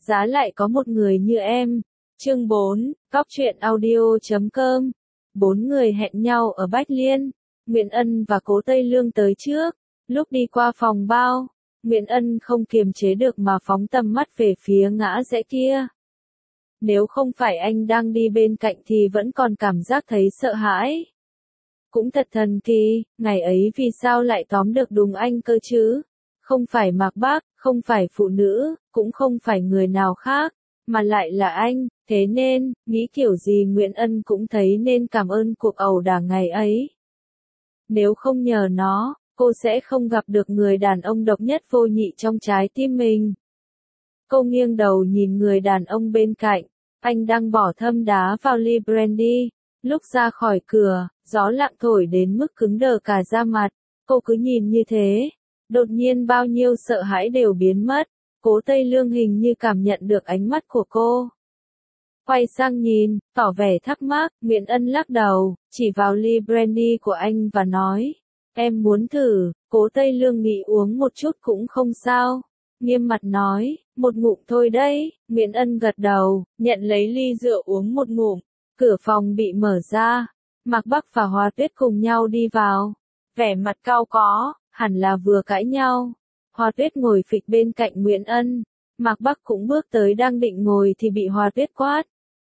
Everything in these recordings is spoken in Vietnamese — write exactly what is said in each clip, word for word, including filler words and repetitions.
giá lại có một người như em. Chương bốn, Cóc truyện audio chấm com. Bốn người hẹn nhau ở Bách Liên. Nguyễn Ân và Cố Tây Lương tới trước. Lúc đi qua phòng bao, Nguyễn Ân không kiềm chế được mà phóng tầm mắt về phía ngã rẽ kia. Nếu không phải anh đang đi bên cạnh thì vẫn còn cảm giác thấy sợ hãi. Cũng thật thần kỳ, ngày ấy vì sao lại tóm được đúng anh cơ chứ? Không phải Mạc Bác, không phải phụ nữ, cũng không phải người nào khác, mà lại là anh, thế nên, nghĩ kiểu gì Nguyễn Ân cũng thấy nên cảm ơn cuộc ẩu đả ngày ấy. Nếu không nhờ nó, cô sẽ không gặp được người đàn ông độc nhất vô nhị trong trái tim mình. Cô nghiêng đầu nhìn người đàn ông bên cạnh, anh đang bỏ thâm đá vào ly brandy. Lúc ra khỏi cửa, gió lặng thổi đến mức cứng đờ cả da mặt, cô cứ nhìn như thế. Đột nhiên bao nhiêu sợ hãi đều biến mất, Cố Tây Lương hình như cảm nhận được ánh mắt của cô. Quay sang nhìn, tỏ vẻ thắc mắc, Nguyễn Ân lắc đầu, chỉ vào ly brandy của anh và nói, em muốn thử. Cố Tây Lương nghĩ uống một chút cũng không sao. Nghiêm mặt nói, một ngụm thôi đấy. Nguyễn Ân gật đầu, nhận lấy ly rượu uống một ngụm. Cửa phòng bị mở ra, Mạc Bắc và Hoa Tuyết cùng nhau đi vào. Vẻ mặt cau có, hẳn là vừa cãi nhau. Hoa Tuyết ngồi phịch bên cạnh Nguyễn Ân. Mạc Bắc cũng bước tới đang định ngồi thì bị Hoa Tuyết quát.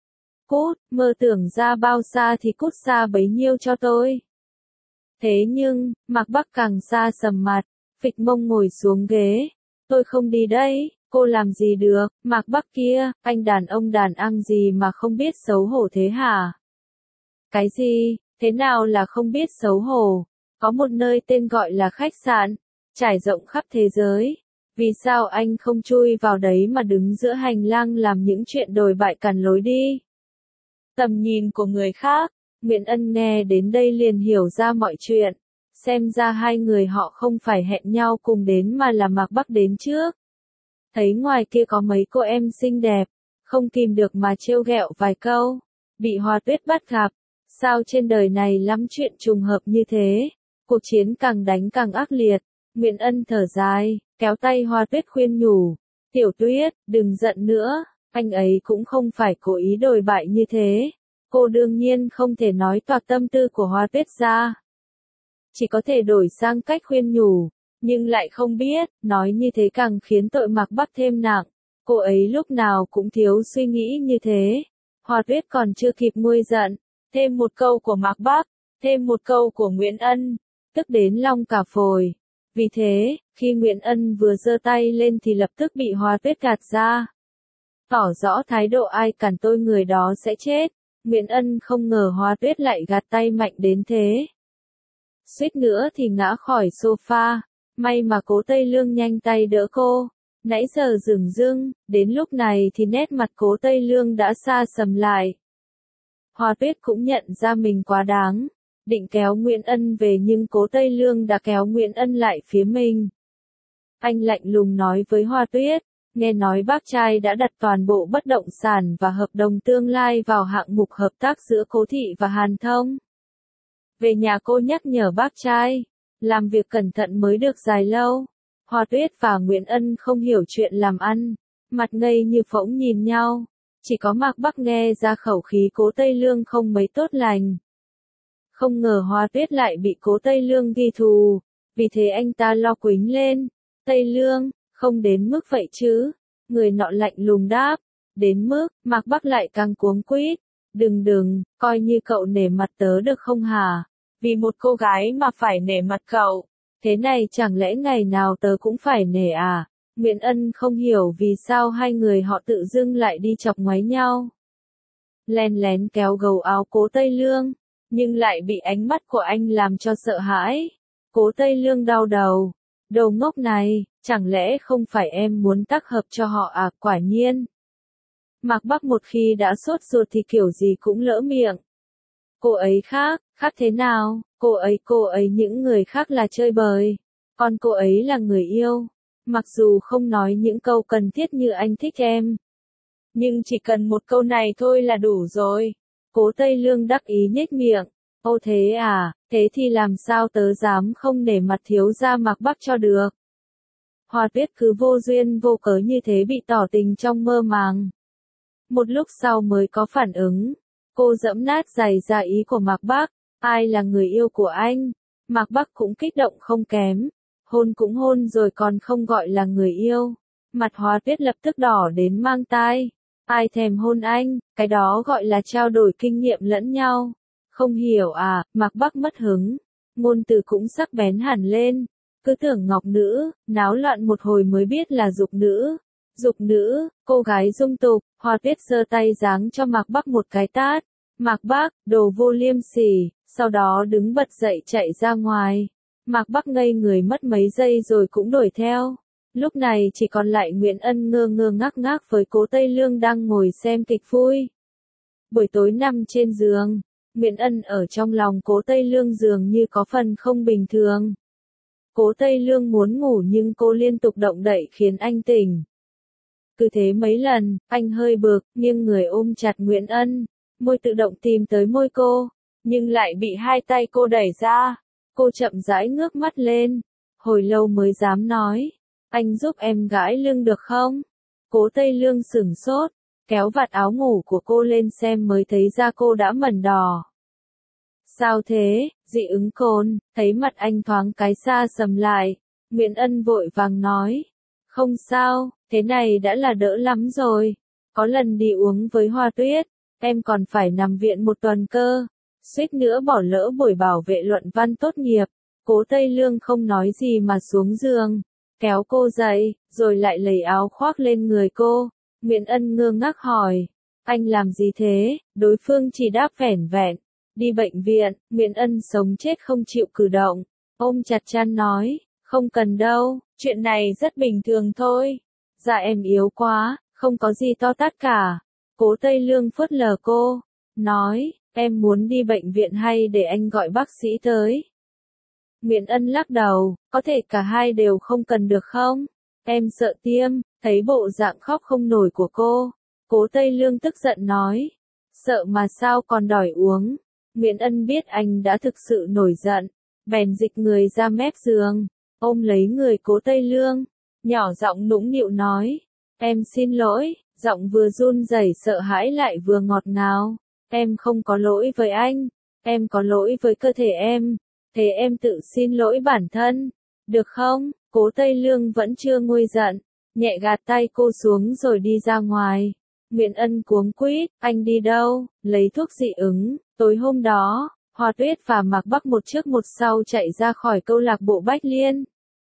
Cút, mơ tưởng ra bao xa thì cút xa bấy nhiêu cho tôi. Thế nhưng, Mạc Bắc càng xa sầm mặt, phịch mông ngồi xuống ghế. Tôi không đi đây, cô làm gì được, Mạc Bắc kia, anh đàn ông đàn ăn gì mà không biết xấu hổ thế hả? Cái gì, thế nào là không biết xấu hổ? Có một nơi tên gọi là khách sạn, trải rộng khắp thế giới. Vì sao anh không chui vào đấy mà đứng giữa hành lang làm những chuyện đồi bại cản lối đi? Tầm nhìn của người khác, Nguyễn Ân nghe đến đây liền hiểu ra mọi chuyện. Xem ra hai người họ không phải hẹn nhau cùng đến mà là Mạc Bắc đến trước. Thấy ngoài kia có mấy cô em xinh đẹp, không kìm được mà trêu ghẹo vài câu. Bị Hoa Tuyết bắt gặp, sao trên đời này lắm chuyện trùng hợp như thế. Cuộc chiến càng đánh càng ác liệt. Nguyễn Ân thở dài, kéo tay Hoa Tuyết khuyên nhủ. Tiểu Tuyết, đừng giận nữa, anh ấy cũng không phải cố ý đồi bại như thế. Cô đương nhiên không thể nói toạc tâm tư của Hoa Tuyết ra. Chỉ có thể đổi sang cách khuyên nhủ, nhưng lại không biết, nói như thế càng khiến tội Mạc Bắc thêm nặng. Cô ấy lúc nào cũng thiếu suy nghĩ như thế. Hoa Tuyết còn chưa kịp nguôi giận, thêm một câu của Mạc Bắc, thêm một câu của Nguyễn Ân, tức đến long cả phổi. Vì thế, khi Nguyễn Ân vừa giơ tay lên thì lập tức bị Hoa Tuyết gạt ra. Tỏ rõ thái độ ai cản tôi người đó sẽ chết. Nguyễn Ân không ngờ Hoa Tuyết lại gạt tay mạnh đến thế. Suýt nữa thì ngã khỏi sofa, may mà Cố Tây Lương nhanh tay đỡ cô. Nãy giờ dửng dưng, đến lúc này thì nét mặt Cố Tây Lương đã xa sầm lại. Hoa Tuyết cũng nhận ra mình quá đáng, định kéo Nguyễn Ân về nhưng Cố Tây Lương đã kéo Nguyễn Ân lại phía mình. Anh lạnh lùng nói với Hoa Tuyết, nghe nói bác trai đã đặt toàn bộ bất động sản và hợp đồng tương lai vào hạng mục hợp tác giữa Cố Thị và Hàn Thông. Về nhà cô nhắc nhở bác trai, làm việc cẩn thận mới được dài lâu. Hoa Tuyết và Nguyễn Ân không hiểu chuyện làm ăn, mặt ngây như phỗng nhìn nhau. Chỉ có Mạc Bắc nghe ra khẩu khí Cố Tây Lương không mấy tốt lành. Không ngờ Hoa Tuyết lại bị Cố Tây Lương ghi thù, vì thế anh ta lo quính lên. Tây Lương, không đến mức vậy chứ. Người nọ lạnh lùng đáp, đến mức, Mạc Bắc lại càng cuống quýt. Đừng đừng, coi như cậu nể mặt tớ được không hả? Vì một cô gái mà phải nể mặt cậu. Thế này chẳng lẽ ngày nào tớ cũng phải nể à? Nguyễn Ân không hiểu vì sao hai người họ tự dưng lại đi chọc ngoáy nhau. Len lén kéo gầu áo Cố Tây Lương, nhưng lại bị ánh mắt của anh làm cho sợ hãi. Cố Tây Lương đau đầu. Đồ ngốc này, chẳng lẽ không phải em muốn tác hợp cho họ à? Quả nhiên. Mạc Bắc một khi đã sốt ruột thì kiểu gì cũng lỡ miệng. Cô ấy khác, khác thế nào? Cô ấy, cô ấy những người khác là chơi bời. Còn cô ấy là người yêu. Mặc dù không nói những câu cần thiết như anh thích em. Nhưng chỉ cần một câu này thôi là đủ rồi. Cố Tây Lương đắc ý nhếch miệng. Ô thế à, thế thì làm sao tớ dám không nể mặt thiếu gia Mạc Bắc cho được. Hoa Tuyết cứ vô duyên vô cớ như thế bị tỏ tình trong mơ màng. Một lúc sau mới có phản ứng. Cô giẫm nát giày ra ý của Mạc Bắc. Ai là người yêu của anh? Mạc Bắc cũng kích động không kém. Hôn cũng hôn rồi còn không gọi là người yêu. Mặt Hoa Tuyết lập tức đỏ đến mang tai. Ai thèm hôn anh, cái đó gọi là trao đổi kinh nghiệm lẫn nhau. Không hiểu à, Mạc Bắc mất hứng. Ngôn từ cũng sắc bén hẳn lên. Cứ tưởng ngọc nữ, náo loạn một hồi mới biết là dục nữ. Dục nữ, cô gái dung tục. Hoa Tuyết giơ tay giáng cho Mạc Bắc một cái tát. Mạc Bắc, đồ vô liêm sỉ, sau đó đứng bật dậy chạy ra ngoài. Mạc Bắc ngây người mất mấy giây rồi cũng đuổi theo. Lúc này chỉ còn lại Nguyễn Ân ngơ ngơ ngác ngác với Cố Tây Lương đang ngồi xem kịch vui. Buổi tối nằm trên giường, Nguyễn Ân ở trong lòng Cố Tây Lương dường như có phần không bình thường. Cố Tây Lương muốn ngủ nhưng cô liên tục động đậy khiến anh tỉnh. Cứ thế mấy lần, anh hơi bực, nghiêng người ôm chặt Nguyễn Ân, môi tự động tìm tới môi cô, nhưng lại bị hai tay cô đẩy ra. Cô chậm rãi ngước mắt lên, hồi lâu mới dám nói, anh giúp em gãi lưng được không? Cố Tây Lương sửng sốt, kéo vạt áo ngủ của cô lên xem mới thấy da cô đã mẩn đỏ. Sao thế, dị ứng cồn, thấy mặt anh thoáng cái xa sầm lại, Nguyễn Ân vội vàng nói, không sao, thế này đã là đỡ lắm rồi, có lần đi uống với Hoa Tuyết, em còn phải nằm viện một tuần cơ, suýt nữa bỏ lỡ buổi bảo vệ luận văn tốt nghiệp. Cố Tây Lương không nói gì mà xuống giường, kéo cô dậy, rồi lại lấy áo khoác lên người cô. Nguyễn Ân ngơ ngác hỏi, anh làm gì thế? Đối phương chỉ đáp vẻn vẹn, đi bệnh viện. Nguyễn Ân sống chết không chịu cử động, ôm chặt chăn nói, không cần đâu, chuyện này rất bình thường thôi. Dạ em yếu quá, không có gì to tát cả. Cố Tây Lương phớt lờ cô, nói, em muốn đi bệnh viện hay để anh gọi bác sĩ tới? Nguyễn Ân lắc đầu, có thể cả hai đều không cần được không? Em sợ tiêm. Thấy bộ dạng khóc không nổi của cô, Cố Tây Lương tức giận nói, sợ mà sao còn đòi uống. Nguyễn Ân biết anh đã thực sự nổi giận, bèn dịch người ra mép giường, ôm lấy người Cố Tây Lương, nhỏ giọng nũng nịu nói, em xin lỗi, giọng vừa run rẩy sợ hãi lại vừa ngọt ngào, em không có lỗi với anh, em có lỗi với cơ thể em, thế em tự xin lỗi bản thân, được không? Cố Tây Lương vẫn chưa nguôi giận, nhẹ gạt tay cô xuống rồi đi ra ngoài. Nguyễn Ân cuống quýt, anh đi đâu? Lấy thuốc dị ứng. Tối hôm đó, Hoa Tuyết và Mạc Bắc một trước một sau chạy ra khỏi câu lạc bộ Bách Liên.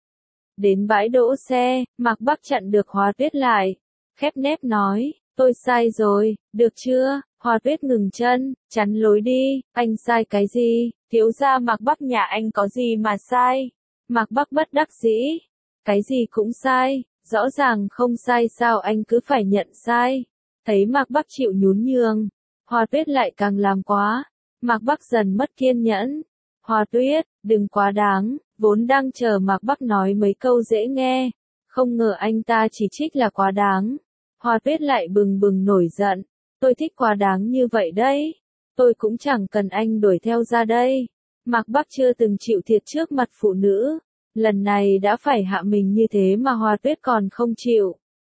Đến bãi đỗ xe, Mạc Bắc chặn được Hoa Tuyết lại, khép nép nói, tôi sai rồi, được chưa? Hoa Tuyết ngừng chân, chắn lối đi, anh sai cái gì? Thiếu gia Mạc Bắc nhà anh có gì mà sai? Mạc Bắc bất đắc dĩ, cái gì cũng sai. Rõ ràng không sai sao anh cứ phải nhận sai. Thấy Mạc Bắc chịu nhún nhường, Hoa Tuyết lại càng làm quá. Mạc Bắc dần mất kiên nhẫn. Hoa Tuyết, đừng quá đáng, vốn đang chờ Mạc Bắc nói mấy câu dễ nghe. Không ngờ anh ta chỉ trích là quá đáng. Hoa Tuyết lại bừng bừng nổi giận. Tôi thích quá đáng như vậy đấy. Tôi cũng chẳng cần anh đuổi theo ra đây. Mạc Bắc chưa từng chịu thiệt trước mặt phụ nữ. Lần này đã phải hạ mình như thế mà Hoa Tuyết còn không chịu.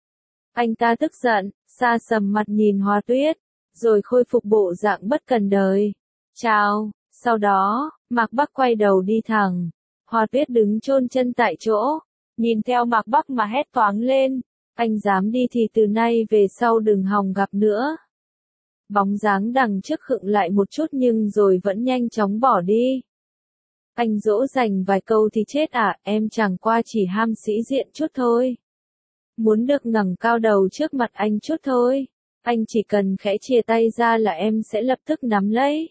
Anh ta tức giận, xa sầm mặt nhìn Hoa Tuyết, rồi khôi phục bộ dạng bất cần đời. Chào, sau đó, Mạc Bắc quay đầu đi thẳng. Hoa Tuyết đứng chôn chân tại chỗ, nhìn theo Mạc Bắc mà hét toáng lên. Anh dám đi thì từ nay về sau đừng hòng gặp nữa. Bóng dáng đằng trước khựng lại một chút nhưng rồi vẫn nhanh chóng bỏ đi. Anh dỗ dành vài câu thì chết à, em chẳng qua chỉ ham sĩ diện chút thôi. Muốn được ngẩng cao đầu trước mặt anh chút thôi. Anh chỉ cần khẽ chìa tay ra là em sẽ lập tức nắm lấy.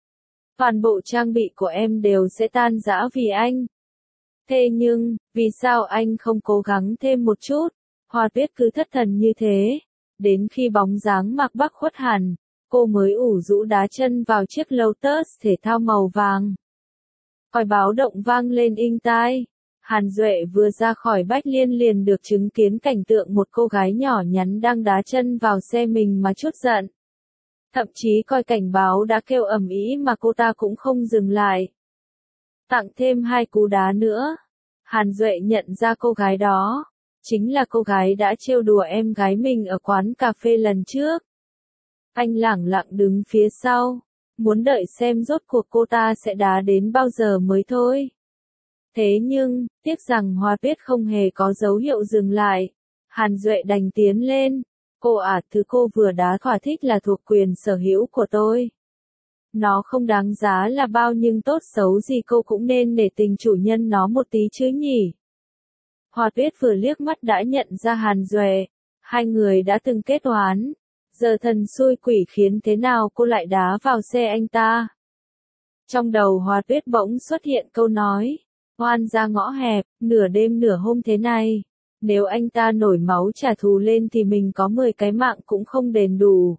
Toàn bộ trang bị của em đều sẽ tan rã vì anh. Thế nhưng, vì sao anh không cố gắng thêm một chút? Hoa Tuyết cứ thất thần như thế. Đến khi bóng dáng Mạc Bắc khuất hẳn, cô mới ủ rũ đá chân vào chiếc Lotus thể thao màu vàng. Còi báo động vang lên inh tai. Hàn Duệ vừa ra khỏi Bách Liên liền được chứng kiến cảnh tượng một cô gái nhỏ nhắn đang đá chân vào xe mình mà chút giận. Thậm chí coi cảnh báo đã kêu ầm ĩ mà cô ta cũng không dừng lại. Tặng thêm hai cú đá nữa. Hàn Duệ nhận ra cô gái đó. Chính là cô gái đã trêu đùa em gái mình ở quán cà phê lần trước. Anh lẳng lặng đứng phía sau, muốn đợi xem rốt cuộc cô ta sẽ đá đến bao giờ mới thôi. Thế nhưng, tiếc rằng Hoa Tuyết không hề có dấu hiệu dừng lại. Hàn Duệ đành tiến lên. Cô à, thứ cô vừa đá thỏa thích là thuộc quyền sở hữu của tôi. Nó không đáng giá là bao nhưng tốt xấu gì cô cũng nên nể tình chủ nhân nó một tí chứ nhỉ. Hoa Tuyết vừa liếc mắt đã nhận ra Hàn Duệ. Hai người đã từng kết oán. Giờ thần xui quỷ khiến thế nào cô lại đá vào xe anh ta. Trong đầu Hoa Tuyết bỗng xuất hiện câu nói. Oan ra ngõ hẹp, nửa đêm nửa hôm thế này. Nếu anh ta nổi máu trả thù lên thì mình có mười cái mạng cũng không đền đủ.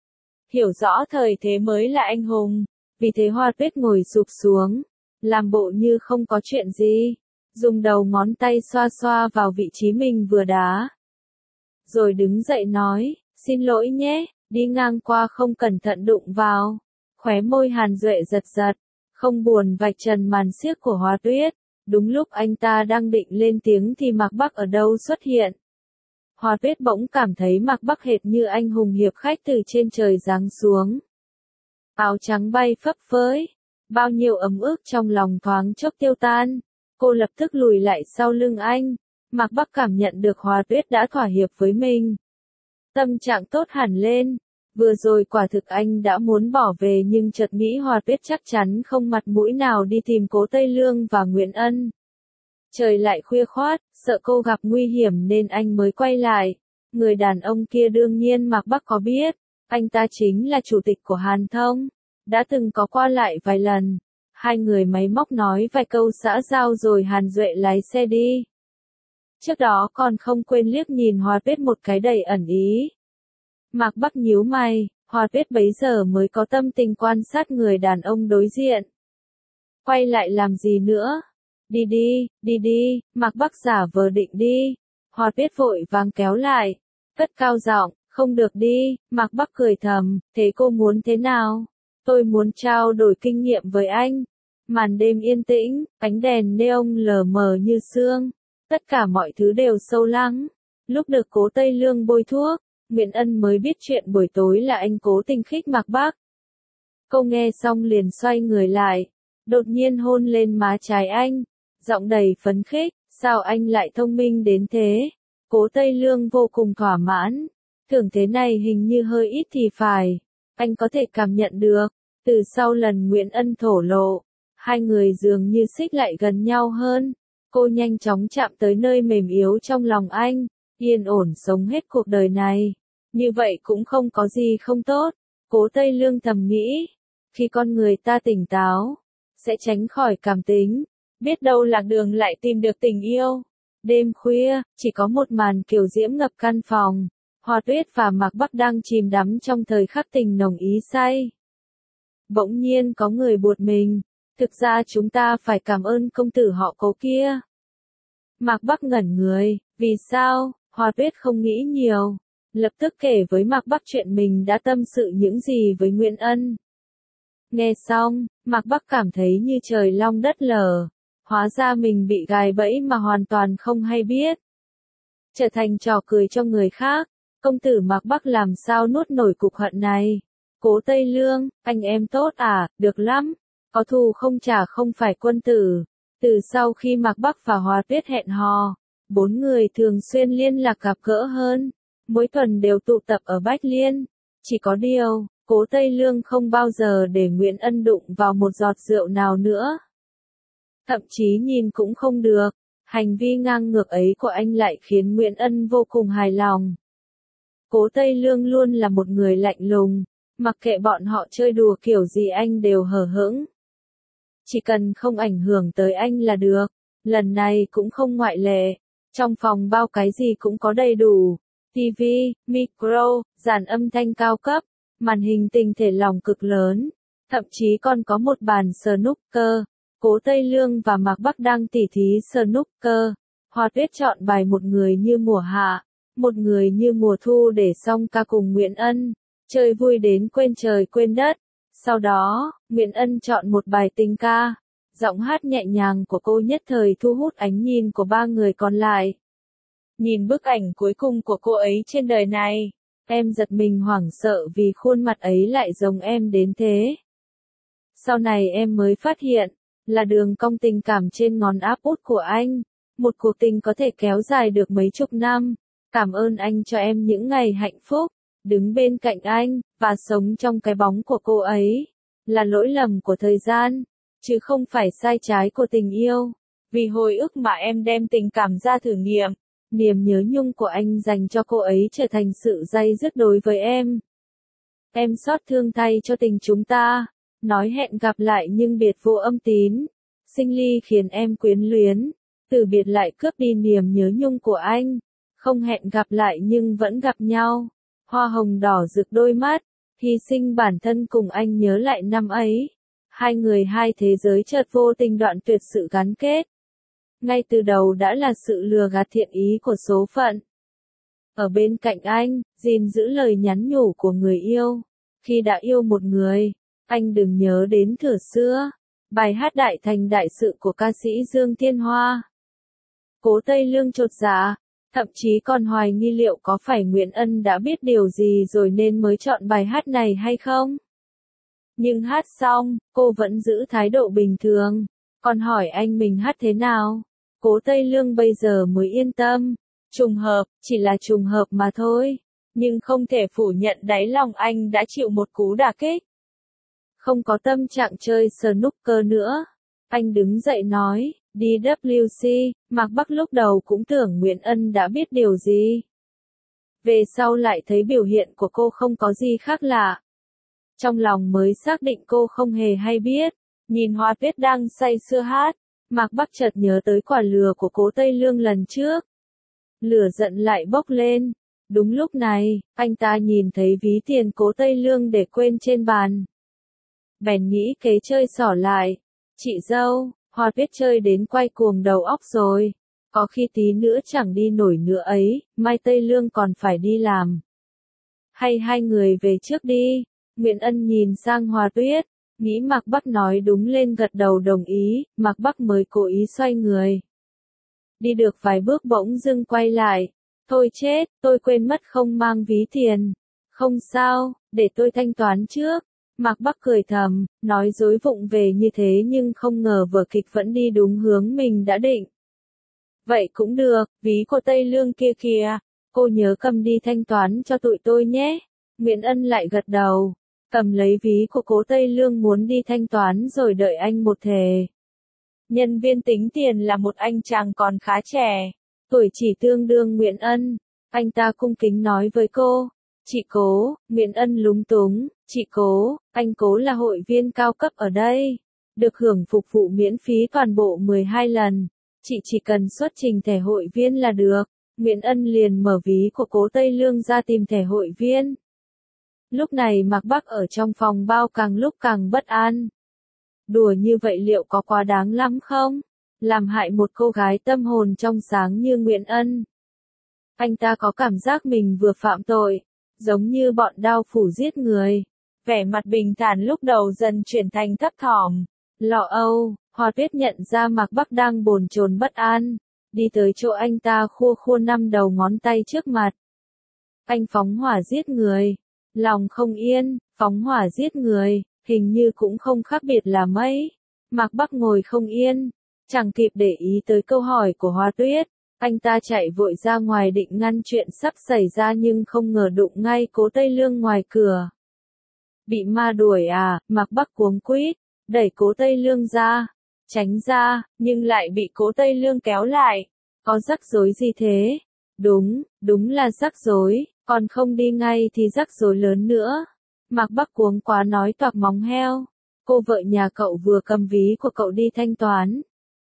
Hiểu rõ thời thế mới là anh hùng. Vì thế Hoa Tuyết ngồi sụp xuống. Làm bộ như không có chuyện gì. Dùng đầu ngón tay xoa xoa vào vị trí mình vừa đá. Rồi đứng dậy nói, xin lỗi nhé, đi ngang qua không cẩn thận đụng vào. Khóe môi Hàn Duệ giật giật, không buồn vạch trần màn xiếc của Hoa Tuyết. Đúng lúc anh ta đang định lên tiếng thì Mạc Bắc ở đâu xuất hiện. Hoa Tuyết bỗng cảm thấy Mạc Bắc hệt như anh hùng hiệp khách từ trên trời giáng xuống. Áo trắng bay phấp phới, bao nhiêu ấm ức trong lòng thoáng chốc tiêu tan. Cô lập tức lùi lại sau lưng anh. Mạc Bắc cảm nhận được Hoa Tuyết đã thỏa hiệp với mình. Tâm trạng tốt hẳn lên. Vừa rồi quả thực anh đã muốn bỏ về nhưng chợt nghĩ Hoa Tuyết chắc chắn không mặt mũi nào đi tìm Cố Tây Lương và Nguyễn Ân. Trời lại khuya khoát, sợ cô gặp nguy hiểm nên anh mới quay lại. Người đàn ông kia đương nhiên Mạc Bắc có biết. Anh ta chính là chủ tịch của Hàn Thông. Đã từng có qua lại vài lần. Hai người máy móc nói vài câu xã giao rồi Hàn Duệ lái xe đi. Trước đó còn không quên liếc nhìn Hoa Tuyết một cái đầy ẩn ý. Mạc Bắc nhíu mày, Hoa Tuyết bấy giờ mới có tâm tình quan sát người đàn ông đối diện. Quay lại làm gì nữa? Đi đi, đi đi, Mạc Bắc giả vờ định đi. Hoa Tuyết vội vàng kéo lại, cất cao giọng, không được đi. Mạc Bắc cười thầm, thế cô muốn thế nào? Tôi muốn trao đổi kinh nghiệm với anh. Màn đêm yên tĩnh, ánh đèn neon lờ mờ như sương. Tất cả mọi thứ đều sâu lắng. Lúc được Cố Tây Lương bôi thuốc, Nguyễn Ân mới biết chuyện buổi tối là anh cố tình khích Mạc Bắc. Cô nghe xong liền xoay người lại, đột nhiên hôn lên má trái anh, giọng đầy phấn khích, sao anh lại thông minh đến thế? Cố Tây Lương vô cùng thỏa mãn, tưởng thế này hình như hơi ít thì phải, anh có thể cảm nhận được, từ sau lần Nguyễn Ân thổ lộ, hai người dường như xích lại gần nhau hơn, cô nhanh chóng chạm tới nơi mềm yếu trong lòng anh, yên ổn sống hết cuộc đời này. Như vậy cũng không có gì không tốt, Cố Tây Lương thầm nghĩ, khi con người ta tỉnh táo, sẽ tránh khỏi cảm tính, biết đâu lạc đường lại tìm được tình yêu. Đêm khuya, chỉ có một màn kiều diễm ngập căn phòng, Hoa Tuyết và Mạc Bắc đang chìm đắm trong thời khắc tình nồng ý say. Bỗng nhiên có người buột mình, thực ra chúng ta phải cảm ơn công tử họ Cố kia. Mạc Bắc ngẩn người, vì sao? Hoa Tuyết không nghĩ nhiều. Lập tức kể với Mạc Bắc chuyện mình đã tâm sự những gì với Nguyễn Ân. Nghe xong, Mạc Bắc cảm thấy như trời long đất lở. Hóa ra mình bị gài bẫy mà hoàn toàn không hay biết. Trở thành trò cười cho người khác, công tử Mạc Bắc làm sao nuốt nổi cục hận này. Cố Tây Lương, anh em tốt à, được lắm. Có thù không trả không phải quân tử. Từ sau khi Mạc Bắc và Hoa Tuyết hẹn hò, bốn người thường xuyên liên lạc gặp gỡ hơn. Mỗi tuần đều tụ tập ở Bách Liên. Chỉ có điều, Cố Tây Lương không bao giờ để Nguyễn Ân đụng vào một giọt rượu nào nữa. Thậm chí nhìn cũng không được. Hành vi ngang ngược ấy của anh lại khiến Nguyễn Ân vô cùng hài lòng. Cố Tây Lương luôn là một người lạnh lùng. Mặc kệ bọn họ chơi đùa kiểu gì anh đều hờ hững. Chỉ cần không ảnh hưởng tới anh là được. Lần này cũng không ngoại lệ. Trong phòng bao cái gì cũng có đầy đủ. ti vi, micro, dàn âm thanh cao cấp, màn hình tinh thể lỏng cực lớn, thậm chí còn có một bàn snooker. Cố Tây Lương và Mạc Bắc đang tỉ thí snooker. Hoa Tuyết chọn bài một người như mùa hạ, một người như mùa thu để song ca cùng Nguyễn Ân, chơi vui đến quên trời quên đất. Sau đó, Nguyễn Ân chọn một bài tình ca, Giọng hát nhẹ nhàng của cô nhất thời thu hút ánh nhìn của ba người còn lại. Nhìn bức ảnh cuối cùng của cô ấy trên đời này, em giật mình hoảng sợ vì khuôn mặt ấy lại giống em đến thế. Sau này em mới phát hiện, là đường cong tình cảm trên ngón áp út của anh. Một cuộc tình có thể kéo dài được mấy chục năm. Cảm ơn anh cho em những ngày hạnh phúc, đứng bên cạnh anh, và sống trong cái bóng của cô ấy. Là lỗi lầm của thời gian, chứ không phải sai trái của tình yêu. Vì hồi ức mà em đem tình cảm ra thử nghiệm. Niềm nhớ nhung của anh dành cho cô ấy trở thành sự day dứt đối với em. Em xót thương thay cho tình chúng ta. Nói hẹn gặp lại nhưng biệt vô âm tín. Sinh ly khiến em quyến luyến. Từ biệt lại cướp đi niềm nhớ nhung của anh. Không hẹn gặp lại nhưng vẫn gặp nhau. Hoa hồng đỏ rực đôi mắt. Hy sinh bản thân cùng anh nhớ lại năm ấy. Hai người hai thế giới chợt vô tình đoạn tuyệt sự gắn kết. Ngay từ đầu đã là sự lừa gạt thiện ý của số phận. Ở bên cạnh anh, gìn giữ lời nhắn nhủ của người yêu. Khi đã yêu một người, anh đừng nhớ đến thuở xưa. Bài hát đại thành đại sự của ca sĩ Dương Thiên Hoa. Cố Tây Lương chột dạ, thậm chí còn hoài nghi liệu có phải Nguyễn Ân đã biết điều gì rồi nên mới chọn bài hát này hay không. Nhưng hát xong, cô vẫn giữ thái độ bình thường, còn hỏi anh mình hát thế nào. Cố Tây Lương bây giờ mới yên tâm. Trùng hợp, chỉ là trùng hợp mà thôi. Nhưng không thể phủ nhận đáy lòng anh đã chịu một cú đả kích. Không có tâm trạng chơi snooker nữa. Anh đứng dậy nói, đi vê kép xê, Mạc Bắc lúc đầu cũng tưởng Nguyễn Ân đã biết điều gì. Về sau lại thấy biểu hiện của cô không có gì khác lạ. Trong lòng mới xác định cô không hề hay biết. Nhìn Hoa Tuyết đang say sưa hát, Mạc Bắc chợt nhớ tới quả lừa của Cố Tây Lương lần trước. Lửa giận lại bốc lên. Đúng lúc này, anh ta nhìn thấy ví tiền Cố Tây Lương để quên trên bàn. Bèn nghĩ kế chơi xỏ lại. Chị dâu, Hoa Tuyết chơi đến quay cuồng đầu óc rồi. Có khi tí nữa chẳng đi nổi nữa ấy, mai Tây Lương còn phải đi làm. Hay hai người về trước đi. Nguyễn Ân nhìn sang Hoa Tuyết, nghĩ Mạc Bắc nói đúng lên gật đầu đồng ý, Mạc Bắc mới cố ý xoay người. Đi được vài bước bỗng dưng quay lại. Thôi chết, tôi quên mất không mang ví tiền. Không sao, để tôi thanh toán trước. Mạc Bắc cười thầm, nói dối vụng về như thế nhưng không ngờ vở kịch vẫn đi đúng hướng mình đã định. Vậy cũng được, ví của Tây Lương kia kìa, cô nhớ cầm đi thanh toán cho tụi tôi nhé. Nguyễn Ân lại gật đầu, cầm lấy ví của Cố Tây Lương muốn đi thanh toán rồi đợi anh một thề. Nhân viên tính tiền là một anh chàng còn khá trẻ, tuổi chỉ tương đương Nguyễn Ân. Anh ta cung kính nói với cô, chị Cố. Nguyễn Ân lúng túng, chị Cố, anh Cố là hội viên cao cấp ở đây, được hưởng phục vụ miễn phí toàn bộ mười hai lần, chị chỉ cần xuất trình thẻ hội viên là được. Nguyễn Ân liền mở ví của Cố Tây Lương ra tìm thẻ hội viên. Lúc này Mạc Bắc ở trong phòng bao càng lúc càng bất an. Đùa như vậy liệu có quá đáng lắm không? Làm hại một cô gái tâm hồn trong sáng như Nguyễn Ân. Anh ta có cảm giác mình vừa phạm tội, giống như bọn đao phủ giết người. Vẻ mặt bình thản lúc đầu dần chuyển thành thấp thỏm, lo âu. Hoa Tuyết nhận ra Mạc Bắc đang bồn chồn bất an, đi tới chỗ anh ta khua khua năm đầu ngón tay trước mặt. Anh phóng hỏa giết người, lòng không yên, phóng hỏa giết người, hình như cũng không khác biệt là mấy. Mạc Bắc ngồi không yên, chẳng kịp để ý tới câu hỏi của Hoa Tuyết. Anh ta chạy vội ra ngoài định ngăn chuyện sắp xảy ra nhưng không ngờ đụng ngay Cố Tây Lương ngoài cửa. Bị ma đuổi à? Mạc Bắc cuống quýt, đẩy Cố Tây Lương ra, tránh ra, nhưng lại bị Cố Tây Lương kéo lại. Có rắc rối gì thế? Đúng, đúng là rắc rối, còn không đi ngay thì rắc rối lớn nữa. Mạc Bắc cuống quá nói toạc móng heo. Cô vợ nhà cậu vừa cầm ví của cậu đi thanh toán.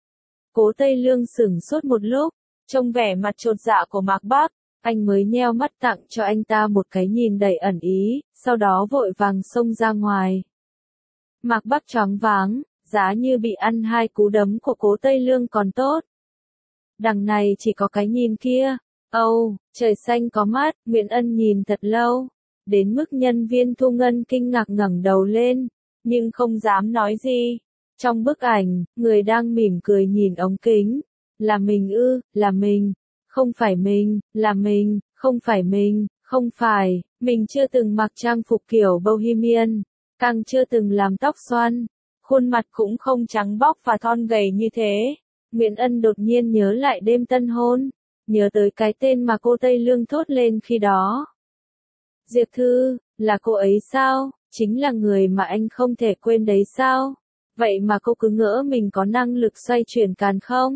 Cố Tây Lương sửng sốt một lúc, trông vẻ mặt chột dạ của Mạc Bắc, anh mới nheo mắt tặng cho anh ta một cái nhìn đầy ẩn ý, sau đó vội vàng xông ra ngoài. Mạc Bắc choáng váng, giá như bị ăn hai cú đấm của Cố Tây Lương còn tốt. Đằng này chỉ có cái nhìn kia. Âu, oh, trời xanh có mắt. Nguyễn Ân nhìn thật lâu, đến mức nhân viên thu ngân kinh ngạc ngẩng đầu lên, nhưng không dám nói gì. Trong bức ảnh, người đang mỉm cười nhìn ống kính. Là mình ư, là mình. Không phải mình, là mình, không phải mình, không phải. Mình chưa từng mặc trang phục kiểu bohemian, càng chưa từng làm tóc xoăn. Khuôn mặt cũng không trắng bóc và thon gầy như thế. Nguyễn Ân đột nhiên nhớ lại đêm tân hôn. Nhớ tới cái tên mà cô Tây Lương thốt lên khi đó. Diệp Thư, là cô ấy sao? Chính là người mà anh không thể quên đấy sao? Vậy mà cô cứ ngỡ mình có năng lực xoay chuyển càn không?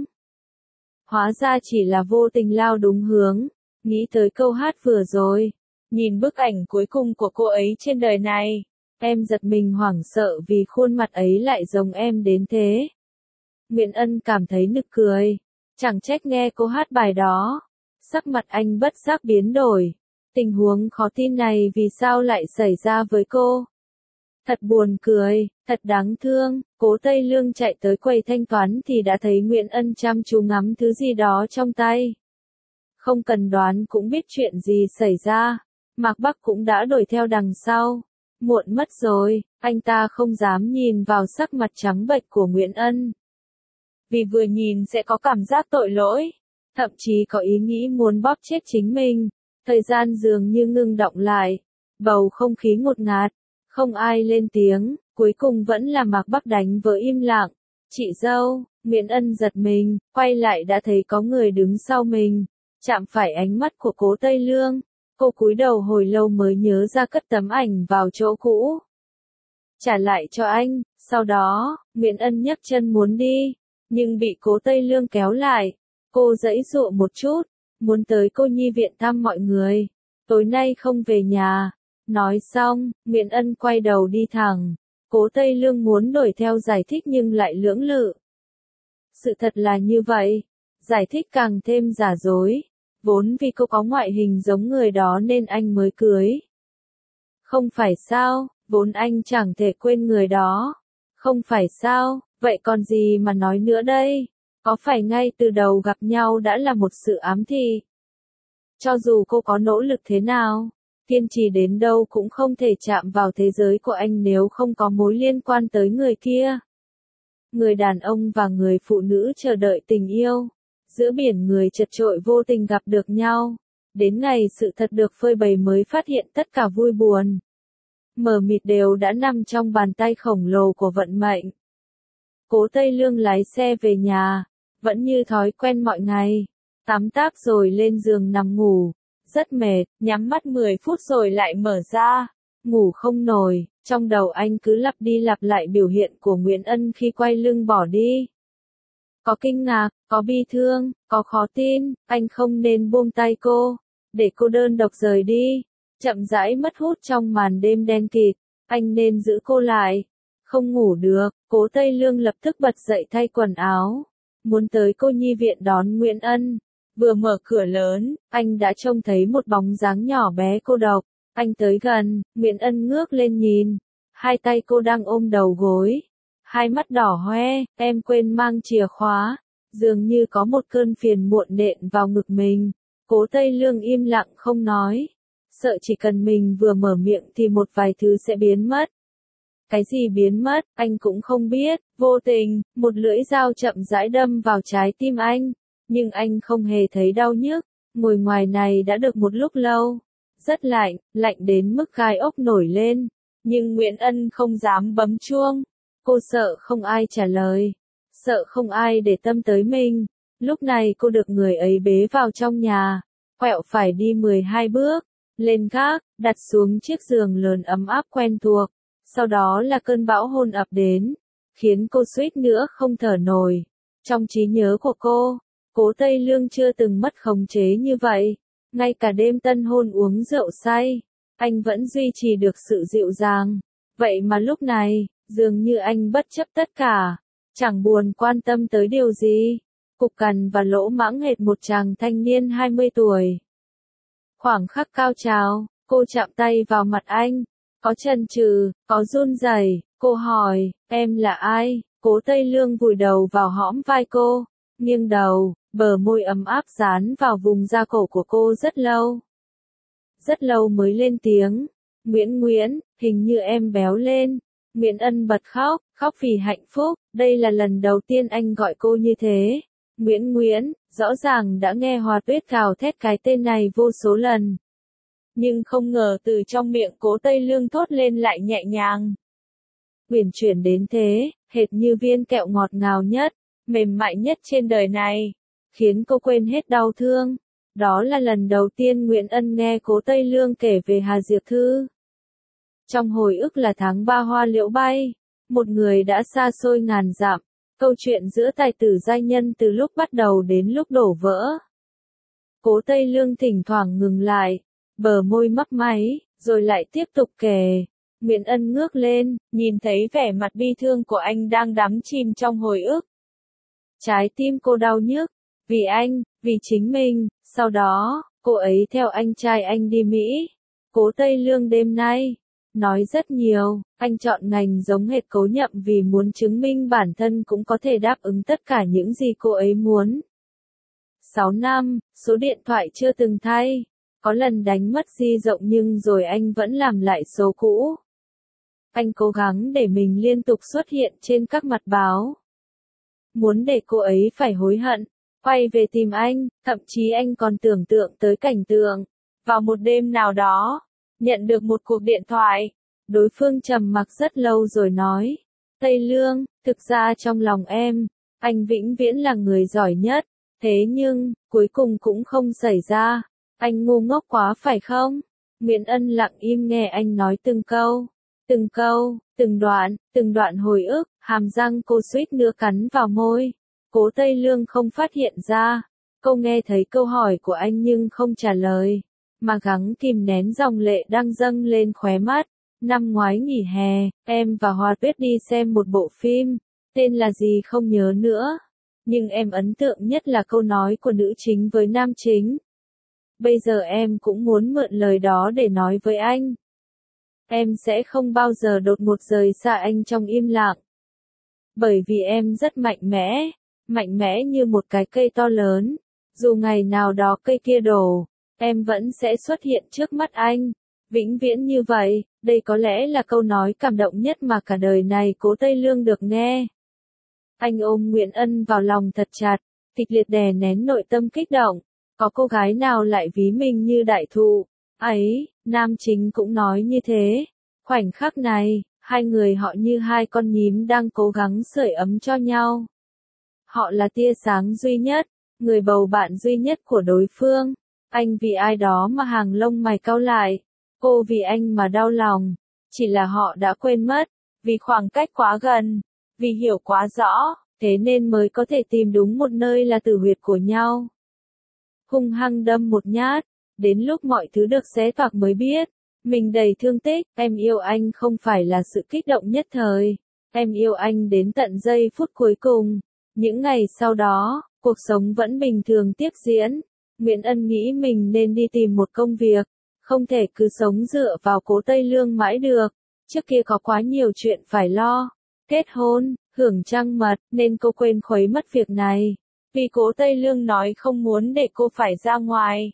Hóa ra chỉ là vô tình lao đúng hướng. Nghĩ tới câu hát vừa rồi. Nhìn bức ảnh cuối cùng của cô ấy trên đời này. Em giật mình hoảng sợ vì khuôn mặt ấy lại giống em đến thế. Nguyễn Ân cảm thấy nực cười. Chẳng trách nghe cô hát bài đó. Sắc mặt anh bất giác biến đổi. Tình huống khó tin này vì sao lại xảy ra với cô? Thật buồn cười, thật đáng thương. Cố Tây Lương chạy tới quầy thanh toán thì đã thấy Nguyễn Ân chăm chú ngắm thứ gì đó trong tay. Không cần đoán cũng biết chuyện gì xảy ra. Mạc Bắc cũng đã đuổi theo đằng sau. Muộn mất rồi, anh ta không dám nhìn vào sắc mặt trắng bệch của Nguyễn Ân. Vì vừa nhìn sẽ có cảm giác tội lỗi. Thậm chí có ý nghĩ muốn bóp chết chính mình. Thời gian dường như ngưng động lại. Bầu không khí ngột ngạt. Không ai lên tiếng. Cuối cùng vẫn là Mạc Bắc đánh vỡ im lặng. Chị dâu, Nguyễn Ân giật mình. Quay lại đã thấy có người đứng sau mình. Chạm phải ánh mắt của Cố Tây Lương. Cô cúi đầu hồi lâu mới nhớ ra cất tấm ảnh vào chỗ cũ. Trả lại cho anh. Sau đó, Nguyễn Ân nhấc chân muốn đi. Nhưng bị Cố Tây Lương kéo lại. Cô giãy giụa một chút. Muốn tới cô nhi viện thăm mọi người. Tối nay không về nhà. Nói xong, Nguyễn Ân quay đầu đi thẳng. Cố Tây Lương muốn đuổi theo giải thích nhưng lại lưỡng lự. Sự thật là như vậy. Giải thích càng thêm giả dối. Vốn vì cô có ngoại hình giống người đó nên anh mới cưới. Không phải sao, vốn anh chẳng thể quên người đó. Không phải sao, vậy còn gì mà nói nữa đây? Có phải ngay từ đầu gặp nhau đã là một sự ám thị? Cho dù cô có nỗ lực thế nào, kiên trì đến đâu cũng không thể chạm vào thế giới của anh nếu không có mối liên quan tới người kia. Người đàn ông và người phụ nữ chờ đợi tình yêu. Giữa biển người chật chội vô tình gặp được nhau. Đến ngày sự thật được phơi bày mới phát hiện tất cả vui buồn. Mờ mịt đều đã nằm trong bàn tay khổng lồ của vận mệnh. Cố Tây Lương lái xe về nhà. Vẫn như thói quen mọi ngày. Tắm táp rồi lên giường nằm ngủ. Rất mệt, nhắm mắt mười phút rồi lại mở ra. Ngủ không nổi, trong đầu anh cứ lặp đi lặp lại biểu hiện của Nguyễn Ân khi quay lưng bỏ đi. Có kinh ngạc, có bi thương, có khó tin, anh không nên buông tay cô, để cô đơn độc rời đi, chậm rãi mất hút trong màn đêm đen kịt, anh nên giữ cô lại. Không ngủ được, Cố Tây Lương lập tức bật dậy thay quần áo, muốn tới cô nhi viện đón Nguyễn Ân. Vừa mở cửa lớn, anh đã trông thấy một bóng dáng nhỏ bé cô độc. Anh tới gần, Nguyễn Ân ngước lên nhìn, hai tay cô đang ôm đầu gối. Hai mắt đỏ hoe, em quên mang chìa khóa. Dường như có một cơn phiền muộn nện vào ngực mình. Cố Tây Lương im lặng không nói. Sợ chỉ cần mình vừa mở miệng thì một vài thứ sẽ biến mất. Cái gì biến mất, anh cũng không biết. Vô tình, một lưỡi dao chậm rãi đâm vào trái tim anh. Nhưng anh không hề thấy đau nhức. Ngồi ngoài này đã được một lúc lâu. Rất lạnh, lạnh đến mức gai ốc nổi lên. Nhưng Nguyễn Ân không dám bấm chuông. Cô sợ không ai trả lời. Sợ không ai để tâm tới mình. Lúc này cô được người ấy bế vào trong nhà. Quẹo phải đi mười hai bước. Lên gác, đặt xuống chiếc giường lớn ấm áp quen thuộc. Sau đó là cơn bão hôn ập đến. Khiến cô suýt nữa không thở nổi. Trong trí nhớ của cô, Cố Tây Lương chưa từng mất khống chế như vậy. Ngay cả đêm tân hôn uống rượu say, anh vẫn duy trì được sự dịu dàng. Vậy mà lúc này, dường như anh bất chấp tất cả, chẳng buồn quan tâm tới điều gì. Cục cằn và lỗ mãng hệt một chàng thanh niên hai mươi tuổi. Khoảng khắc cao trào, cô chạm tay vào mặt anh. Có chần chừ, có run rẩy. Cô hỏi, em là ai? Cố Tây Lương vùi đầu vào hõm vai cô, nghiêng đầu, bờ môi ấm áp dán vào vùng da cổ của cô rất lâu. Rất lâu mới lên tiếng. Nguyễn Nguyễn, hình như em béo lên. Nguyễn Ân bật khóc, khóc vì hạnh phúc, đây là lần đầu tiên anh gọi cô như thế. Nguyễn Nguyễn, rõ ràng đã nghe Hoa Tuyết gào thét cái tên này vô số lần. Nhưng không ngờ từ trong miệng Cố Tây Lương thốt lên lại nhẹ nhàng. Uyển chuyển đến thế, hệt như viên kẹo ngọt ngào nhất, mềm mại nhất trên đời này, khiến cô quên hết đau thương. Đó là lần đầu tiên Nguyễn Ân nghe Cố Tây Lương kể về Hà Diệp Thư. Trong hồi ức là tháng ba hoa liễu bay, một người đã xa xôi ngàn dặm, câu chuyện giữa tài tử giai nhân từ lúc bắt đầu đến lúc đổ vỡ. Cố Tây Lương thỉnh thoảng ngừng lại, bờ môi mấp máy, rồi lại tiếp tục kể. Nguyễn Ân ngước lên, nhìn thấy vẻ mặt bi thương của anh đang đắm chìm trong hồi ức. Trái tim cô đau nhức, vì anh, vì chính mình, sau đó, cô ấy theo anh trai anh đi Mỹ. Cố Tây Lương đêm nay, nói rất nhiều, anh chọn ngành giống hệt Cố Nhậm vì muốn chứng minh bản thân cũng có thể đáp ứng tất cả những gì cô ấy muốn. sáu năm, số điện thoại chưa từng thay, có lần đánh mất di động nhưng rồi anh vẫn làm lại số cũ. Anh cố gắng để mình liên tục xuất hiện trên các mặt báo. Muốn để cô ấy phải hối hận, quay về tìm anh, thậm chí anh còn tưởng tượng tới cảnh tượng. Vào một đêm nào đó, nhận được một cuộc điện thoại, đối phương trầm mặc rất lâu rồi nói, Tây Lương, thực ra trong lòng em, anh vĩnh viễn là người giỏi nhất, thế nhưng, cuối cùng cũng không xảy ra, anh ngu ngốc quá phải không? Nguyễn Ân lặng im nghe anh nói từng câu, từng câu, từng đoạn, từng đoạn hồi ức, hàm răng cô suýt nữa cắn vào môi. Cố Tây Lương không phát hiện ra, cô nghe thấy câu hỏi của anh nhưng không trả lời, mà gắng kìm nén dòng lệ đang dâng lên khóe mắt. Năm ngoái nghỉ hè, em và Hoa Tuyết đi xem một bộ phim, tên là gì không nhớ nữa, nhưng em ấn tượng nhất là câu nói của nữ chính với nam chính. Bây giờ em cũng muốn mượn lời đó để nói với anh. Em sẽ không bao giờ đột ngột rời xa anh trong im lặng. Bởi vì em rất mạnh mẽ, mạnh mẽ như một cái cây to lớn. Dù ngày nào đó cây kia đổ, em vẫn sẽ xuất hiện trước mắt anh. Vĩnh viễn như vậy, đây có lẽ là câu nói cảm động nhất mà cả đời này Cố Tây Lương được nghe. Anh ôm Nguyễn Ân vào lòng thật chặt, kịch liệt đè nén nội tâm kích động. Có cô gái nào lại ví mình như đại thụ? Ấy, nam chính cũng nói như thế. Khoảnh khắc này, hai người họ như hai con nhím đang cố gắng sưởi ấm cho nhau. Họ là tia sáng duy nhất, người bầu bạn duy nhất của đối phương. Anh vì ai đó mà hàng lông mày cau lại. Cô vì anh mà đau lòng. Chỉ là họ đã quên mất, vì khoảng cách quá gần, vì hiểu quá rõ, thế nên mới có thể tìm đúng một nơi là tử huyệt của nhau. Hung hăng đâm một nhát, đến lúc mọi thứ được xé toạc mới biết, mình đầy thương tích. Em yêu anh không phải là sự kích động nhất thời, em yêu anh đến tận giây phút cuối cùng. Những ngày sau đó, cuộc sống vẫn bình thường tiếp diễn. Nguyễn Ân nghĩ mình nên đi tìm một công việc, không thể cứ sống dựa vào Cố Tây Lương mãi được. Trước kia có quá nhiều chuyện phải lo, kết hôn, hưởng trăng mật, nên cô quên khuấy mất việc này. Vì Cố Tây Lương nói không muốn để cô phải ra ngoài.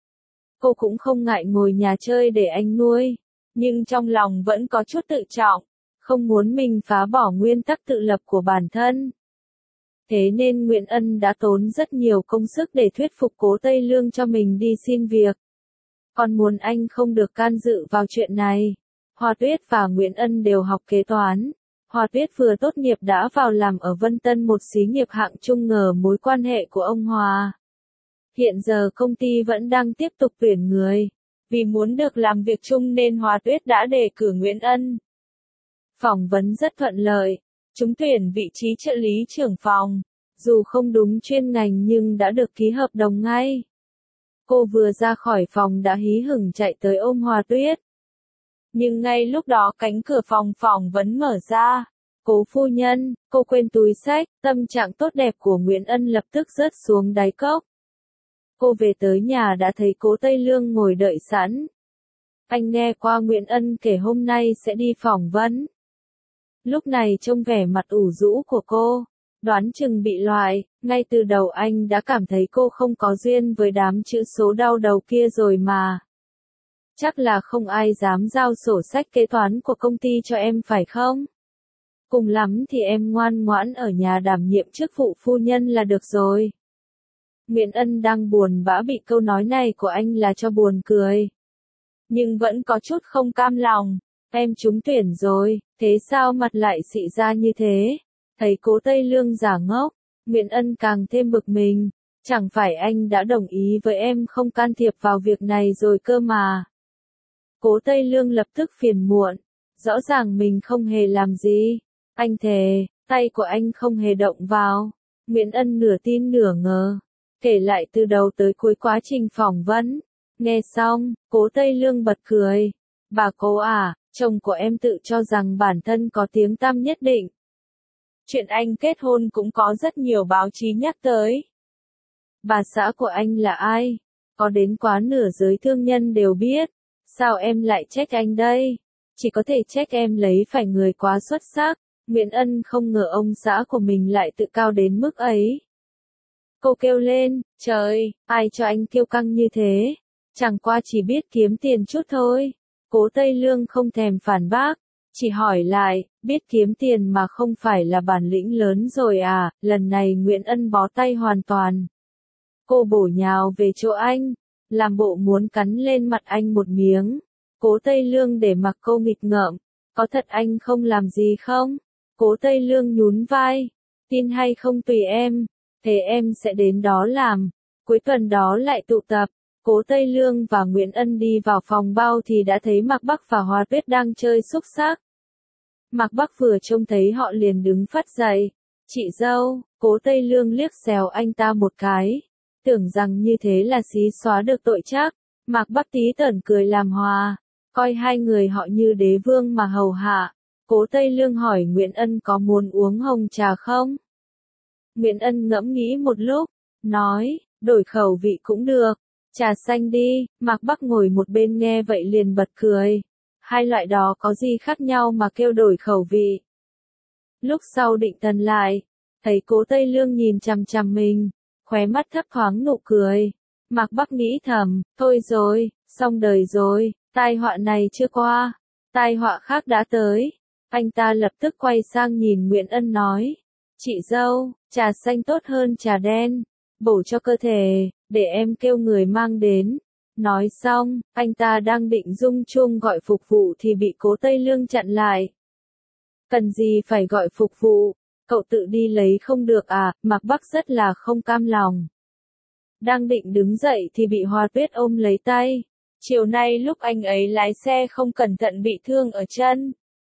Cô cũng không ngại ngồi nhà chơi để anh nuôi, nhưng trong lòng vẫn có chút tự trọng, không muốn mình phá bỏ nguyên tắc tự lập của bản thân. Thế nên Nguyễn Ân đã tốn rất nhiều công sức để thuyết phục Cố Tây Lương cho mình đi xin việc. Còn muốn anh không được can dự vào chuyện này. Hoa Tuyết và Nguyễn Ân đều học kế toán. Hoa Tuyết vừa tốt nghiệp đã vào làm ở Vân Tân, một xí nghiệp hạng trung, ngờ mối quan hệ của ông Hòa. Hiện giờ công ty vẫn đang tiếp tục tuyển người. Vì muốn được làm việc chung nên Hoa Tuyết đã đề cử Nguyễn Ân. Phỏng vấn rất thuận lợi. Trúng tuyển vị trí trợ lý trưởng phòng. Dù không đúng chuyên ngành nhưng đã được ký hợp đồng ngay. Cô vừa ra khỏi phòng đã hí hửng chạy tới ôm Hoa Tuyết. Nhưng ngay lúc đó cánh cửa phòng phỏng vấn mở ra. Cố phu nhân, cô quên túi xách, tâm trạng tốt đẹp của Nguyễn Ân lập tức rớt xuống đáy cốc. Cô về tới nhà đã thấy Cố Tây Lương ngồi đợi sẵn. Anh nghe qua Nguyễn Ân kể hôm nay sẽ đi phỏng vấn. Lúc này trông vẻ mặt ủ rũ của cô, đoán chừng bị loại, ngay từ đầu anh đã cảm thấy cô không có duyên với đám chữ số đau đầu kia rồi mà. Chắc là không ai dám giao sổ sách kế toán của công ty cho em phải không? Cùng lắm thì em ngoan ngoãn ở nhà đảm nhiệm chức vụ phu nhân là được rồi. Nguyễn Ân đang buồn bã bị câu nói này của anh là cho buồn cười. Nhưng vẫn có chút không cam lòng. Em trúng tuyển rồi, thế sao mặt lại xị ra như thế? Thấy Cố Tây Lương giả ngốc, Nguyễn Ân càng thêm bực mình. Chẳng phải anh đã đồng ý với em không can thiệp vào việc này rồi cơ mà. Cố Tây Lương lập tức phiền muộn. Rõ ràng mình không hề làm gì. Anh thề, tay của anh không hề động vào. Nguyễn Ân nửa tin nửa ngờ. Kể lại từ đầu tới cuối quá trình phỏng vấn. Nghe xong, Cố Tây Lương bật cười. Bà Cố à, chồng của em tự cho rằng bản thân có tiếng tăm nhất định. Chuyện anh kết hôn cũng có rất nhiều báo chí nhắc tới. Bà xã của anh là ai? Có đến quá nửa giới thương nhân đều biết. Sao em lại trách anh đây? Chỉ có thể trách em lấy phải người quá xuất sắc. Nguyễn Ân không ngờ ông xã của mình lại tự cao đến mức ấy. Cô kêu lên, trời, ai cho anh kiêu căng như thế? Chẳng qua chỉ biết kiếm tiền chút thôi. Cố Tây Lương không thèm phản bác, chỉ hỏi lại, biết kiếm tiền mà không phải là bản lĩnh lớn rồi à? Lần này Nguyễn Ân bó tay hoàn toàn. Cô bổ nhào về chỗ anh, làm bộ muốn cắn lên mặt anh một miếng. Cố Tây Lương để mặc cô nghịch ngợm, có thật anh không làm gì không? Cố Tây Lương nhún vai, tin hay không tùy em, thế em sẽ đến đó làm. Cuối tuần đó lại tụ tập. Cố Tây Lương và Nguyễn Ân đi vào phòng bao thì đã thấy Mạc Bắc và Hoa Tuyết đang chơi xúc xắc. Mạc Bắc vừa trông thấy họ liền đứng phắt dậy. Chị dâu, Cố Tây Lương liếc xéo anh ta một cái. Tưởng rằng như thế là xí xóa được tội chắc. Mạc Bắc tí tởn cười làm hòa. Coi hai người họ như đế vương mà hầu hạ. Cố Tây Lương hỏi Nguyễn Ân có muốn uống hồng trà không? Nguyễn Ân ngẫm nghĩ một lúc. Nói, đổi khẩu vị cũng được. Trà xanh đi. Mạc Bắc ngồi một bên nghe vậy liền bật cười. Hai loại đó có gì khác nhau mà kêu đổi khẩu vị? Lúc sau định thần lại, thấy Cố Tây Lương nhìn chằm chằm mình, khóe mắt thấp thoáng nụ cười. Mạc Bắc nghĩ thầm, thôi rồi, xong đời rồi, tai họa này chưa qua, tai họa khác đã tới. Anh ta lập tức quay sang nhìn Nguyễn Ân nói, chị dâu, trà xanh tốt hơn trà đen, bổ cho cơ thể, để em kêu người mang đến. Nói xong, anh ta đang định rung chuông gọi phục vụ thì bị Cố Tây Lương chặn lại. Cần gì phải gọi phục vụ, cậu tự đi lấy không được à? Mạc Bắc rất là không cam lòng. Đang định đứng dậy thì bị Hoa Tuyết ôm lấy tay. Chiều nay lúc anh ấy lái xe không cẩn thận bị thương ở chân.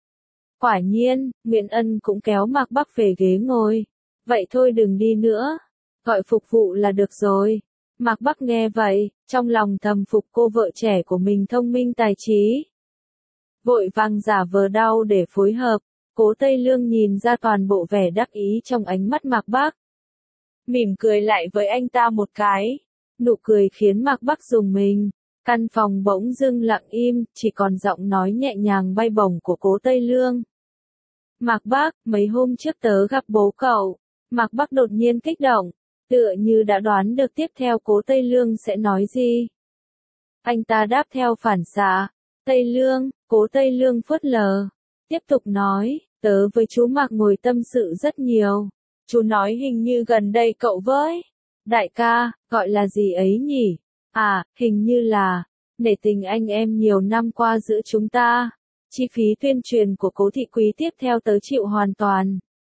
Quả nhiên, Nguyễn Ân cũng kéo Mạc Bắc về ghế ngồi. Vậy thôi đừng đi nữa, gọi phục vụ là được rồi. Mạc Bắc nghe vậy, trong lòng thầm phục cô vợ trẻ của mình thông minh tài trí. Vội vàng giả vờ đau để phối hợp. Cố Tây Lương nhìn ra toàn bộ vẻ đắc ý trong ánh mắt Mạc Bắc. Mỉm cười lại với anh ta một cái. Nụ cười khiến Mạc Bắc rùng mình. Căn phòng bỗng dưng lặng im, chỉ còn giọng nói nhẹ nhàng bay bổng của Cố Tây Lương. Mạc Bắc, mấy hôm trước tớ gặp bố cậu. Mạc Bắc đột nhiên kích động, tựa như đã đoán được tiếp theo Cố Tây Lương sẽ nói gì. Anh ta đáp theo phản xạ. Tây Lương, Cố Tây Lương phớt lờ. Tiếp tục nói, tớ với chú Mạc ngồi tâm sự rất nhiều. Chú nói hình như gần đây cậu với đại ca, gọi là gì ấy nhỉ? À, hình như là, nể tình anh em nhiều năm qua giữa chúng ta. Chi phí tuyên truyền của Cố Thị Quý tiếp theo tớ chịu hoàn toàn.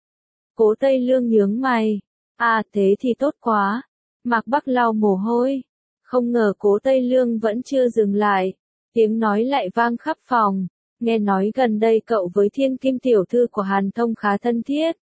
Cố Tây Lương nhướng mày. À thế thì tốt quá. Mạc Bắc lau mồ hôi. Không ngờ Cố Tây Lương vẫn chưa dừng lại. Tiếng nói lại vang khắp phòng. Nghe nói gần đây cậu với Thiên Kim tiểu thư của Hàn Thông khá thân thiết.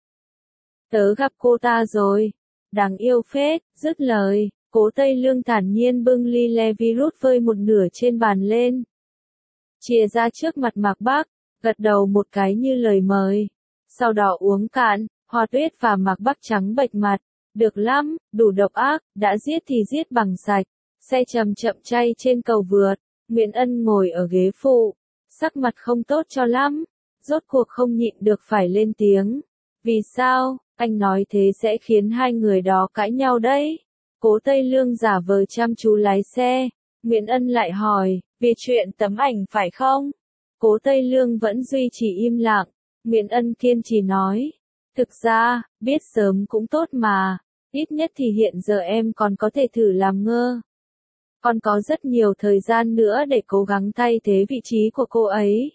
Tớ gặp cô ta rồi. Đáng yêu phết, dứt lời. Cố Tây Lương thản nhiên bưng ly le virus vơi một nửa trên bàn lên. Chìa ra trước mặt Mạc Bắc, gật đầu một cái như lời mời. Sau đó uống cạn, Hoa Tuyết và Mạc Bắc trắng bệch mặt. Được lắm, đủ độc ác, đã giết thì giết bằng sạch. Xe chậm chậm chay trên cầu vượt, Nguyễn Ân ngồi ở ghế phụ. Sắc mặt không tốt cho lắm, rốt cuộc không nhịn được phải lên tiếng. Vì sao, anh nói thế sẽ khiến hai người đó cãi nhau đấy. Cố Tây Lương giả vờ chăm chú lái xe. Nguyễn Ân lại hỏi, vì chuyện tấm ảnh phải không? Cố Tây Lương vẫn duy trì im lặng. Nguyễn Ân kiên trì nói. Thực ra, biết sớm cũng tốt mà, ít nhất thì hiện giờ em còn có thể thử làm ngơ. Còn có rất nhiều thời gian nữa để cố gắng thay thế vị trí của cô ấy.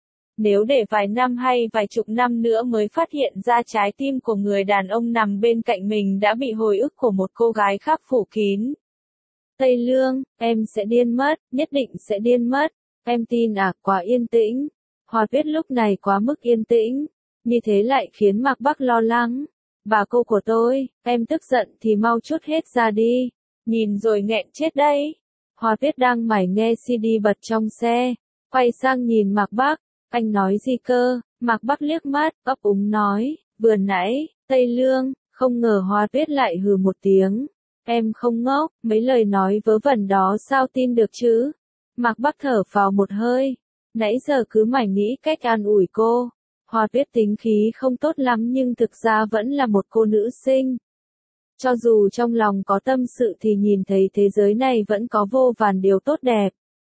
Nếu để vài năm hay vài chục năm nữa mới phát hiện ra trái tim của người đàn ông nằm bên cạnh mình đã bị hồi ức của một cô gái khác phủ kín. Tây Lương, em sẽ điên mất, nhất định sẽ điên mất. Em tin à, quá yên tĩnh. Hoa Tuyết lúc này quá mức yên tĩnh. Như thế lại khiến Mạc Bắc lo lắng. Bà cô của tôi, em tức giận thì mau chút hết ra đi. Nhìn rồi nghẹn chết đấy. Hoa Tuyết đang mải nghe xê đê bật trong xe. Quay sang nhìn Mạc Bắc. Anh nói gì cơ? Mạc Bắc liếc mắt, ấp úng nói. Vừa nãy, Tây Lương, không ngờ Hoa Tuyết lại hừ một tiếng. Em không ngốc, mấy lời nói vớ vẩn đó sao tin được chứ? Mạc Bắc thở phào một hơi. Nãy giờ cứ mải nghĩ cách an ủi cô. Hoa Tuyết tính khí không tốt lắm nhưng thực ra vẫn là một cô nữ sinh. Cho dù trong lòng có tâm sự thì nhìn thấy thế giới này vẫn có vô vàn điều tốt đẹp.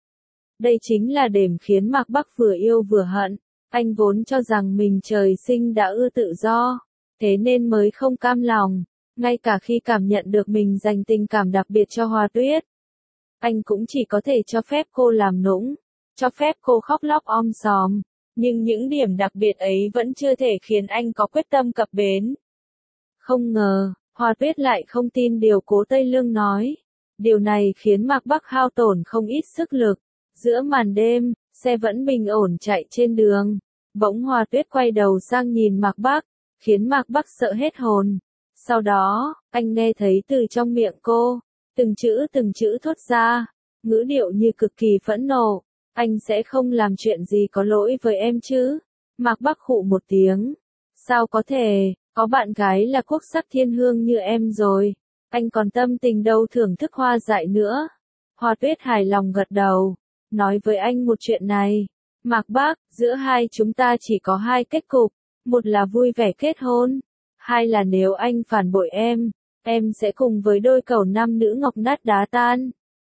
Đây chính là điểm khiến Mạc Bắc vừa yêu vừa hận. Anh vốn cho rằng mình trời sinh đã ưa tự do, thế nên mới không cam lòng. Ngay cả khi cảm nhận được mình dành tình cảm đặc biệt cho Hoa Tuyết, anh cũng chỉ có thể cho phép cô làm nũng, cho phép cô khóc lóc om sòm. Nhưng những điểm đặc biệt ấy vẫn chưa thể khiến anh có quyết tâm cập bến. Không ngờ, Hoa Tuyết lại không tin điều Cố Tây Lương nói. Điều này khiến Mạc Bắc hao tổn không ít sức lực. Giữa màn đêm, xe vẫn bình ổn chạy trên đường. Bỗng Hoa Tuyết quay đầu sang nhìn Mạc Bắc, khiến Mạc Bắc sợ hết hồn. Sau đó, anh nghe thấy từ trong miệng cô, từng chữ từng chữ thốt ra, ngữ điệu như cực kỳ phẫn nộ. Anh sẽ không làm chuyện gì có lỗi với em chứ? Mạc Bắc khụ một tiếng. Sao có thể, có bạn gái là quốc sắc thiên hương như em rồi. Anh còn tâm tình đâu thưởng thức hoa dại nữa. Hoa Tuyết hài lòng gật đầu. Nói với anh một chuyện này. Mạc Bắc, giữa hai chúng ta chỉ có hai kết cục. Một là vui vẻ kết hôn. Hai là nếu anh phản bội em, em sẽ cùng với đôi cẩu nam nữ ngọc nát đá tan.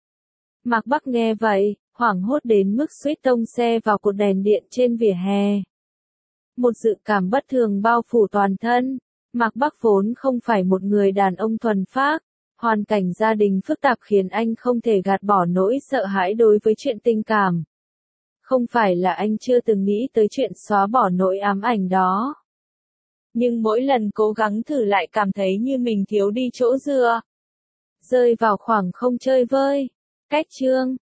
Mạc Bắc nghe vậy, hoảng hốt đến mức suýt tông xe vào cột đèn điện trên vỉa hè. Một dự cảm bất thường bao phủ toàn thân. Mạc Bắc vốn không phải một người đàn ông thuần phác. Hoàn cảnh gia đình phức tạp khiến anh không thể gạt bỏ nỗi sợ hãi đối với chuyện tình cảm. Không phải là anh chưa từng nghĩ tới chuyện xóa bỏ nỗi ám ảnh đó. Nhưng mỗi lần cố gắng thử lại cảm thấy như mình thiếu đi chỗ dựa. Rơi vào khoảng không chơi vơi. Cách chương